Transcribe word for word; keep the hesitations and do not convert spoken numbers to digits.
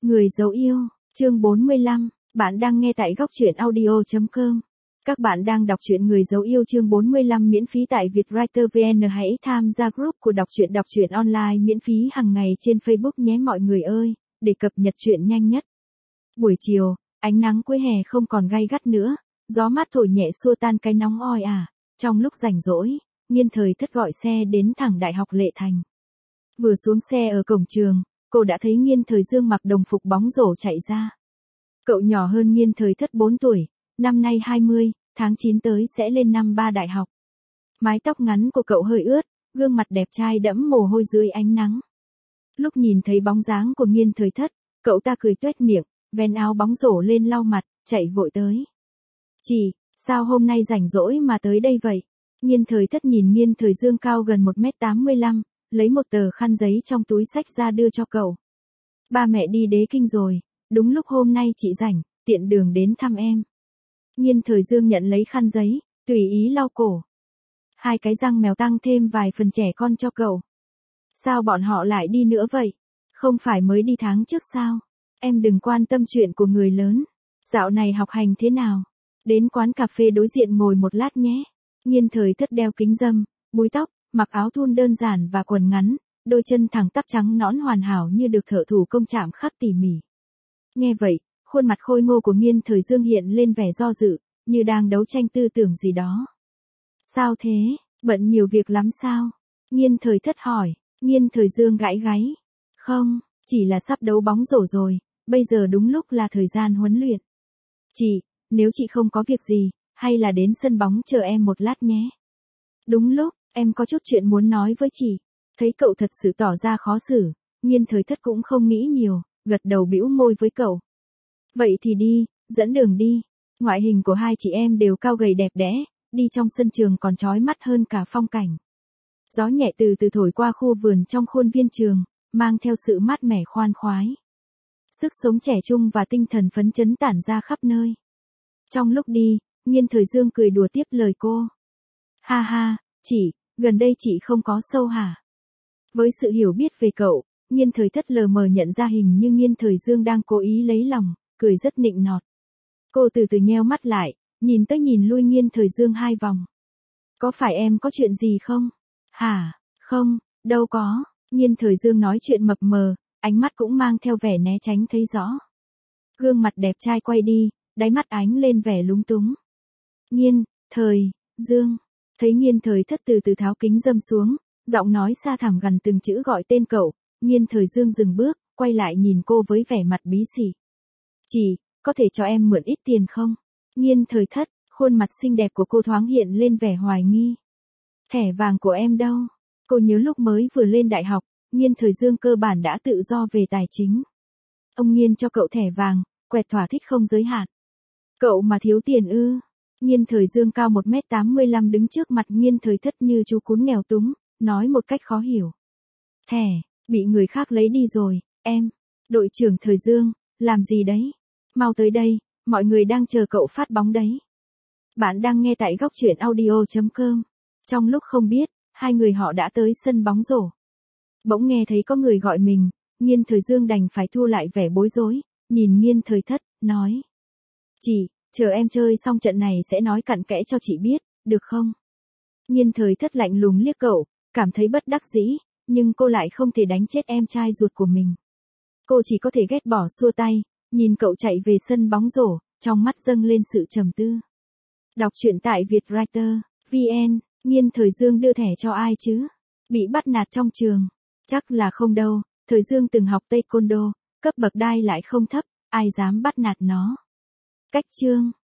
Người dấu yêu, chương bốn mươi lăm, bạn đang nghe tại góc truyện audio chấm com. Các bạn đang đọc truyện Người dấu yêu chương bốn mươi lăm miễn phí tại Vietwriter vê en. Hãy tham gia group của đọc truyện đọc truyện online miễn phí hàng ngày trên Facebook nhé mọi người ơi, để cập nhật truyện nhanh nhất. Buổi chiều, ánh nắng cuối hè không còn gay gắt nữa, gió mát thổi nhẹ xua tan cái nóng oi ả. Trong lúc rảnh rỗi, Nghiên Thời Thất gọi xe đến thẳng Đại học Lệ Thành. Vừa xuống xe ở cổng trường, cô đã thấy Nghiên Thời Dương mặc đồng phục bóng rổ chạy ra. Cậu nhỏ hơn Nghiên Thời Thất bốn tuổi, năm nay hai mươi, tháng chín tới sẽ lên năm ba đại học. Mái tóc ngắn của cậu hơi ướt, gương mặt đẹp trai đẫm mồ hôi dưới ánh nắng. Lúc nhìn thấy bóng dáng của Nghiên Thời Thất, cậu ta cười tuét miệng, vén áo bóng rổ lên lau mặt, chạy vội tới. "Chị, sao hôm nay rảnh rỗi mà tới đây vậy?" Nghiên Thời Thất nhìn Nghiên Thời Dương cao gần một mét tám mươi lăm, lấy một tờ khăn giấy trong túi xách ra đưa cho cậu. "Ba mẹ đi Đế Kinh rồi, đúng lúc hôm nay chị rảnh, tiện đường đến thăm em." Nghiên Thời Dương nhận lấy khăn giấy, tùy ý lau cổ. Hai cái răng mèo tăng thêm vài phần trẻ con cho cậu. "Sao bọn họ lại đi nữa vậy? Không phải mới đi tháng trước sao? Em đừng quan tâm chuyện của người lớn. Dạo này học hành thế nào? Đến quán cà phê đối diện ngồi một lát nhé." Nghiên Thời Thất đeo kính râm, búi tóc, mặc áo thun đơn giản và quần ngắn, đôi chân thẳng tắp trắng nõn hoàn hảo như được thợ thủ công chạm khắc tỉ mỉ. Nghe vậy, khuôn mặt khôi ngô của Nghiên Thời Dương hiện lên vẻ do dự, như đang đấu tranh tư tưởng gì đó. "Sao thế, bận nhiều việc lắm sao?" Nghiên Thời Thất hỏi. Nghiên Thời Dương gãi gáy. "Không, chỉ là sắp đấu bóng rổ rồi, bây giờ đúng lúc là thời gian huấn luyện. Chị, nếu chị không có việc gì, hay là đến sân bóng chờ em một lát nhé." "Đúng lúc, em có chút chuyện muốn nói với chị." Thấy cậu thật sự tỏ ra khó xử, Nghiên Thời Thất cũng không nghĩ nhiều, gật đầu bĩu môi với cậu. "Vậy thì đi, dẫn đường đi." Ngoại hình của hai chị em đều cao gầy đẹp đẽ, đi trong sân trường còn chói mắt hơn cả phong cảnh. Gió nhẹ từ từ thổi qua khu vườn trong khuôn viên trường, mang theo sự mát mẻ khoan khoái. Sức sống trẻ trung và tinh thần phấn chấn tản ra khắp nơi. Trong lúc đi, Nghiên Thời Dương cười đùa tiếp lời cô. "Ha ha, chị, gần đây chị không có sâu hả?" Với sự hiểu biết về cậu, Nghiên Thời Thất lờ mờ nhận ra hình như Nghiên Thời Dương đang cố ý lấy lòng, cười rất nịnh nọt. Cô từ từ nheo mắt lại, nhìn tới nhìn lui Nghiên Thời Dương hai vòng. "Có phải em có chuyện gì không?" "Hả, không, đâu có." Nghiên Thời Dương nói chuyện mập mờ, ánh mắt cũng mang theo vẻ né tránh thấy rõ. Gương mặt đẹp trai quay đi, đáy mắt ánh lên vẻ lúng túng. "Nghiên, Thời, Dương." Thấy Nghiên Thời Thất từ từ tháo kính râm xuống, giọng nói xa thẳm gần từng chữ gọi tên cậu, Nghiên Thời Dương dừng bước, quay lại nhìn cô với vẻ mặt bí xỉ. "Chị, có thể cho em mượn ít tiền không?" Nghiên Thời Thất, khuôn mặt xinh đẹp của cô thoáng hiện lên vẻ hoài nghi. "Thẻ vàng của em đâu?" Cô nhớ lúc mới vừa lên đại học, Nghiên Thời Dương cơ bản đã tự do về tài chính. Ông Nghiên cho cậu thẻ vàng, quẹt thỏa thích không giới hạn. "Cậu mà thiếu tiền ư?" Nghiên Thời Dương cao một mét tám mươi lăm đứng trước mặt Nghiên Thời Thất như chú cún nghèo túng, nói một cách khó hiểu. "Thẻ, bị người khác lấy đi rồi, em." "Đội trưởng Thời Dương, làm gì đấy? Mau tới đây, mọi người đang chờ cậu phát bóng đấy." Bạn đang nghe tại góc truyện audio chấm com. Trong lúc không biết, hai người họ đã tới sân bóng rổ. Bỗng nghe thấy có người gọi mình, Nghiên Thời Dương đành phải thu lại vẻ bối rối, nhìn Nghiên Thời Thất, nói. "Chị, chờ em chơi xong trận này sẽ nói cặn kẽ cho chị biết, được không?" Nghiên Thời Thất lạnh lùng liếc cậu, cảm thấy bất đắc dĩ, nhưng cô lại không thể đánh chết em trai ruột của mình. Cô chỉ có thể ghét bỏ xua tay, nhìn cậu chạy về sân bóng rổ, trong mắt dâng lên sự trầm tư. Đọc truyện tại Vietwriter vê en. Nghiên Thời Dương đưa thẻ cho ai chứ? Bị bắt nạt trong trường? Chắc là không đâu, Thời Dương từng học taekwondo, cấp bậc đai lại không thấp, ai dám bắt nạt nó. Cách chương